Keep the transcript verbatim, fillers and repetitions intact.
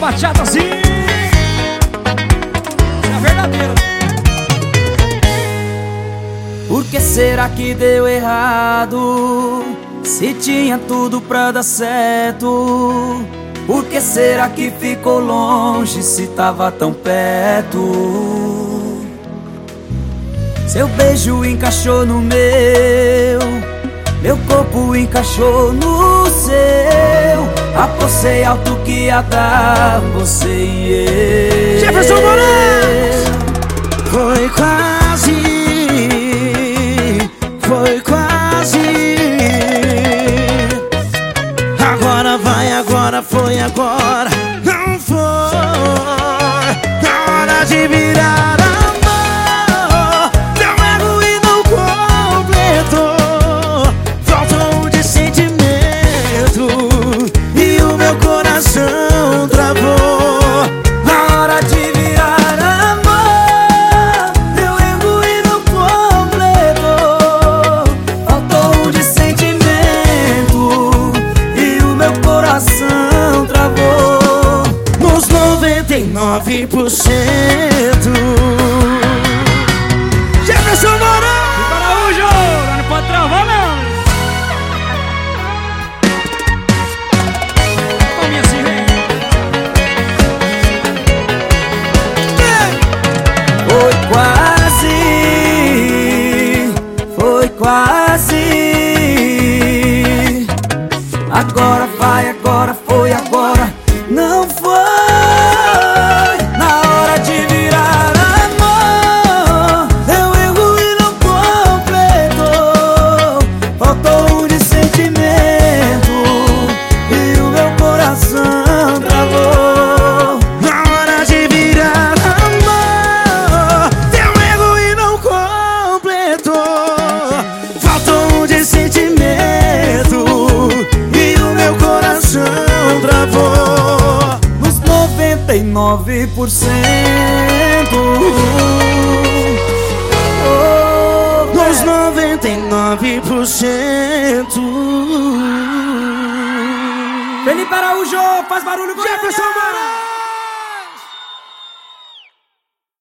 bachata assim. Isso é verdadeiro. Por que será que deu errado? Se tinha tudo pra dar certo. Por que será que ficou longe se tava tão perto? Seu beijo encaixou no meu, meu corpo encaixou no seu. Apostei alto que ia dar você e eu. Jefferson Moraes! Foi quase, foi quase. Agora vai, agora foi, agora não foi. Na hora de virar amor, deu erro e não completou. Faltou de sentimento e o meu coração travou. Na hora de virar amor, deu erro e não completou. Faltou de sentimento e o meu coração travou. Nos noventa e nove por cento. Jefferson Moraes! E para o jogo, não pode travar não. Palminha assim, vem. Foi quase, foi quase. Agora vai, agora foi, agora não foi. Na hora de virar amor, deu erro e não completou. Faltou de sentimento e o meu coração travou. Na hora de virar amor, deu erro e não completou. Faltou de sentimento e o meu coração travou. Nos noventa e nove por cento. Oh, Nos noventa e nove por cento. Felipe Araújo, faz barulho com Jefferson ele. Moraes!